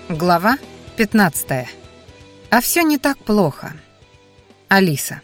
Глава 15. А все не так плохо. Алиса.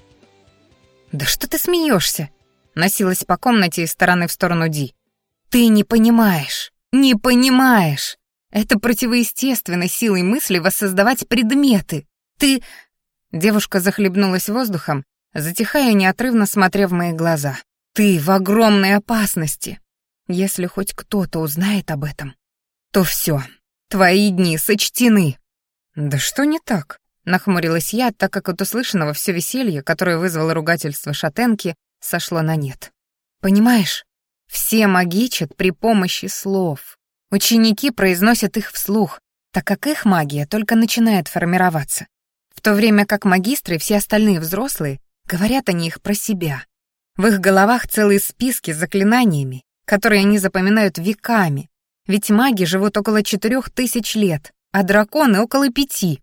«Да что ты смеешься? Носилась по комнате из стороны в сторону Ди. «Ты не понимаешь, не понимаешь! Это противоестественной силой мысли воссоздавать предметы! Ты...» Девушка захлебнулась воздухом, затихая и неотрывно смотря в мои глаза. «Ты в огромной опасности! Если хоть кто-то узнает об этом, то все. Твои дни сочтены». «Да что не так?» — нахмурилась я, так как от услышанного все веселье, которое вызвало ругательство шатенки, сошло на нет. «Понимаешь, все магичат при помощи слов. Ученики произносят их вслух, так как их магия только начинает формироваться. В то время как магистры и все остальные взрослые говорят они их про себя. В их головах целые списки с заклинаниями, которые они запоминают веками. Ведь маги живут около 4000 лет, а драконы около 5.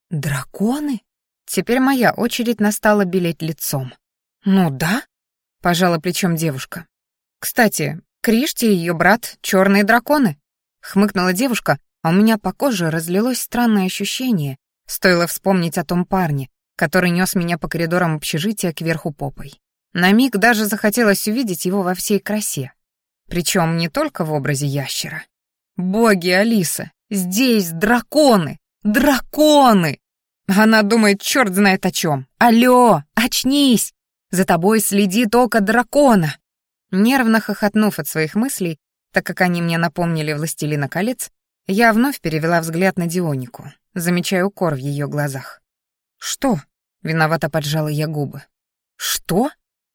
Драконы? Теперь моя очередь настала белеть лицом. Ну да, пожала плечом девушка. Кстати, Кришти и ее брат — черные драконы. Хмыкнула девушка, а у меня по коже разлилось странное ощущение, стоило вспомнить о том парне, который нес меня по коридорам общежития кверху попой. На миг даже захотелось увидеть его во всей красе. Причем не только в образе ящера. «Боги, Алиса, здесь драконы! Драконы!» Она думает, черт знает о чем. «Алло, очнись! За тобой следит око дракона!» Нервно хохотнув от своих мыслей, так как они мне напомнили «Властелина колец», я вновь перевела взгляд на Дионику, замечая укор в ее глазах. «Что?» — виновато поджала я губы. «Что?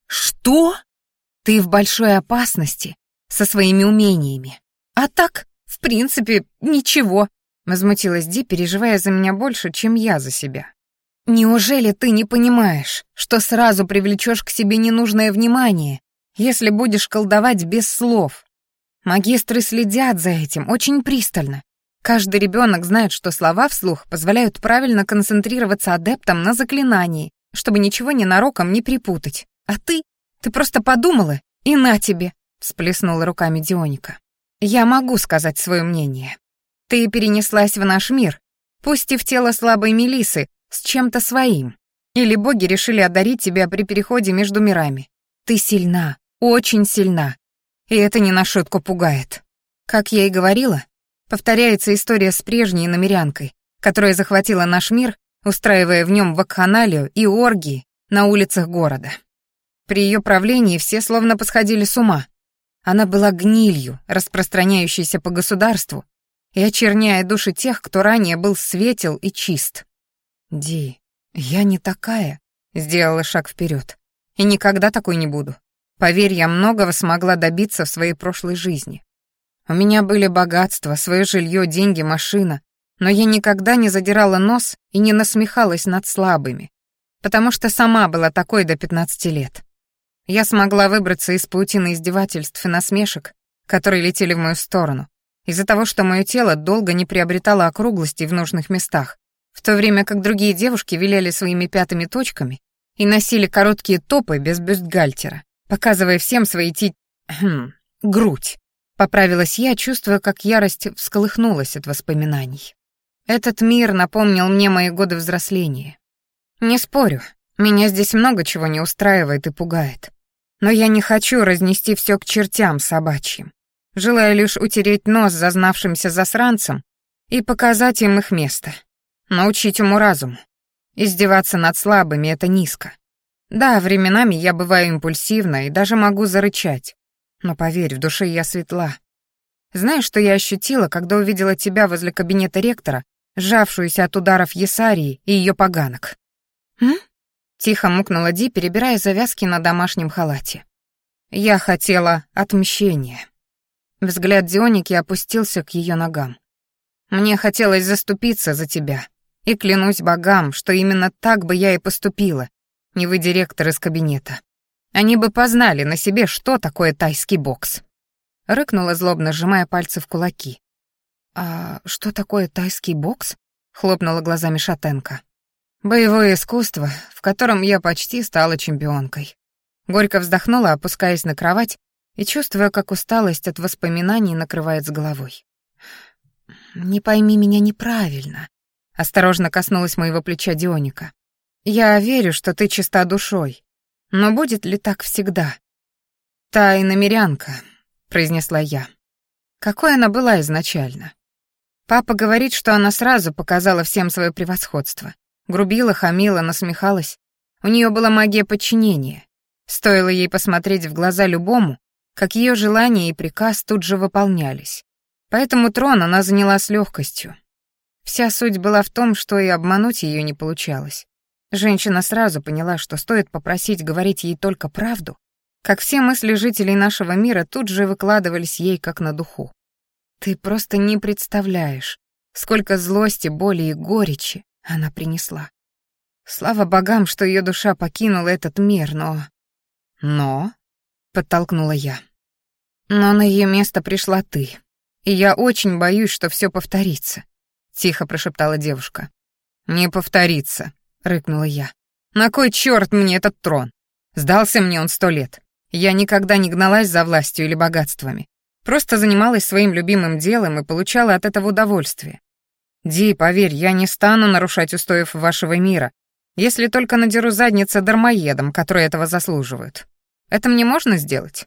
Что? Ты в большой опасности со своими умениями. А так, в принципе, ничего», — возмутилась Ди, переживая за меня больше, чем я за себя. «Неужели ты не понимаешь, что сразу привлечешь к себе ненужное внимание, если будешь колдовать без слов? Магистры следят за этим очень пристально. Каждый ребенок знает, что слова вслух позволяют правильно концентрироваться адептам на заклинании, чтобы ничего ненароком не припутать. А ты просто подумала, и на тебе!» — всплеснула руками Дионика. «Я могу сказать свое мнение. Ты перенеслась в наш мир, пусть и в тело слабой Мелисы, с чем-то своим. Или боги решили одарить тебя при переходе между мирами. Ты сильна, очень сильна, и это не на шутку пугает. Как я и говорила, повторяется история с прежней иномерянкой, которая захватила наш мир, устраивая в нем вакханалию и оргии на улицах города. При ее правлении все словно посходили с ума. Она была гнилью, распространяющейся по государству и очерняя души тех, кто ранее был светел и чист. «Ди, я не такая», — сделала шаг вперед, — «и никогда такой не буду. Поверь, я многого смогла добиться в своей прошлой жизни. У меня были богатства, свое жилье, деньги, машина, но я никогда не задирала нос и не насмехалась над слабыми, потому что сама была такой до 15 лет. Я смогла выбраться из паутины издевательств и насмешек, которые летели в мою сторону, из-за того, что мое тело долго не приобретало округлости в нужных местах, в то время как другие девушки виляли своими пятыми точками и носили короткие топы без бюстгальтера, показывая всем свои грудь. Поправилась я, чувствуя, как ярость всколыхнулась от воспоминаний. Этот мир напомнил мне мои годы взросления. Не спорю, меня здесь много чего не устраивает и пугает. Но я не хочу разнести все к чертям собачьим. Желаю лишь утереть нос зазнавшимся засранцам и показать им их место. Научить уму-разуму. Издеваться над слабыми — это низко. Да, временами я бываю импульсивна и даже могу зарычать. Но поверь, в душе я светла. Знаешь, что я ощутила, когда увидела тебя возле кабинета ректора, сжавшуюся от ударов Есарии и ее поганок? Тихо мукнула Ди, перебирая завязки на домашнем халате. Я хотела отмщения. Взгляд Дионики опустился к ее ногам. Мне хотелось заступиться за тебя. И клянусь богам, что именно так бы я и поступила, не вы директор из кабинета. Они бы познали на себе, что такое тайский бокс. Рыкнула, злобно сжимая пальцы в кулаки. «А что такое тайский бокс?» — хлопнула глазами шатенка. «Боевое искусство, в котором я почти стала чемпионкой». Горько вздохнула, опускаясь на кровать и чувствуя, как усталость от воспоминаний накрывает с головой. не пойми меня неправильно», — осторожно коснулась моего плеча Дионика. «Я верю, что ты чиста душой, но будет ли так всегда?» «Та иномерянка», — произнесла я. «Какой она была изначально? Папа говорит, что она сразу показала всем свое превосходство. Грубила, хамила, насмехалась. У нее была магия подчинения. Стоило ей посмотреть в глаза любому, как ее желания и приказ тут же выполнялись. Поэтому трон она заняла с легкостью. Вся суть была в том, что и обмануть ее не получалось. Женщина сразу поняла, что стоит попросить говорить ей только правду, как все мысли жителей нашего мира тут же выкладывались ей как на духу. Ты просто не представляешь, сколько злости, боли и горечи она принесла. Слава богам, что ее душа покинула этот мир, Но, подтолкнула я. Но на ее место пришла ты. И я очень боюсь, что все повторится, тихо прошептала девушка. Не повторится, рыкнула я. На кой черт мне этот трон? Сдался мне он 100 лет. Я никогда не гналась за властью или богатствами. Просто занималась своим любимым делом и получала от этого удовольствие. Ди, поверь, я не стану нарушать устоев вашего мира, если только надеру задницы дармоедам, которые этого заслуживают. Это мне можно сделать?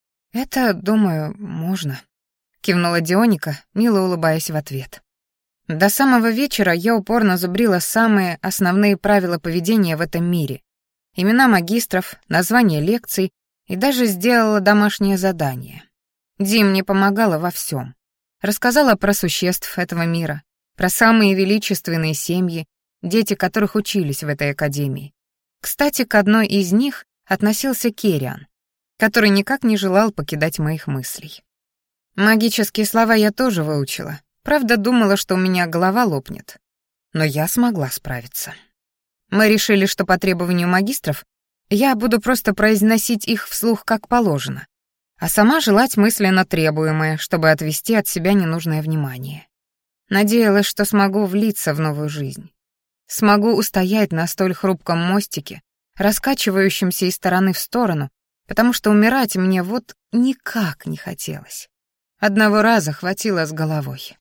Это, думаю, можно, кивнула Дионика, мило улыбаясь в ответ. До самого вечера я упорно зубрила самые основные правила поведения в этом мире. Имена магистров, названия лекций и даже сделала домашнее задание. Ди мне помогала во всем. Рассказала про существ этого мира, про самые величественные семьи, дети которых учились в этой академии. Кстати, к одной из них относился Керриан, который никак не желал покидать моих мыслей. Магические слова я тоже выучила. Правда, думала, что у меня голова лопнет. Но я смогла справиться. Мы решили, что по требованию магистров я буду просто произносить их вслух как положено, а сама желать мысленно требуемое, чтобы отвести от себя ненужное внимание. Надеялась, что смогу влиться в новую жизнь. Смогу устоять на столь хрупком мостике, раскачивающемся из стороны в сторону, потому что умирать мне вот никак не хотелось. Одного раза хватило с головой.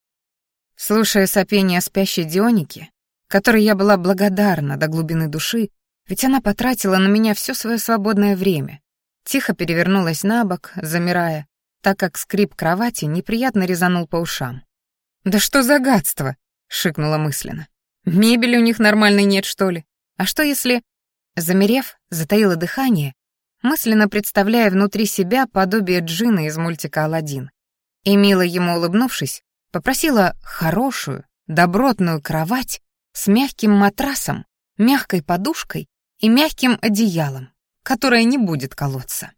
Слушая сопение спящей Дионики, которой я была благодарна до глубины души, ведь она потратила на меня все свое свободное время, тихо перевернулась на бок, замирая, так как скрип кровати неприятно резанул по ушам. «Да что за гадство!» — шикнула мысленно. «Мебели у них нормальной нет, что ли? А что если...» Замерев, затаила дыхание, мысленно представляя внутри себя подобие джинна из мультика «Аладдин». И, мило ему улыбнувшись, попросила хорошую, добротную кровать с мягким матрасом, мягкой подушкой и мягким одеялом, которое не будет колоться.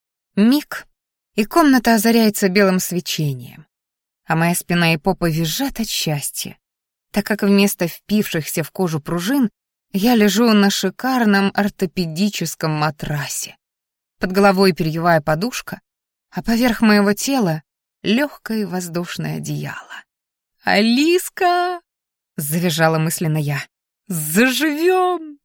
Миг, и комната озаряется белым свечением, а моя спина и попа визжат от счастья, так как вместо впившихся в кожу пружин я лежу на шикарном ортопедическом матрасе. Под головой перьевая подушка, а поверх моего тела легкое воздушное одеяло. «Алиска!» — завизжала мысленно я. «Заживем!»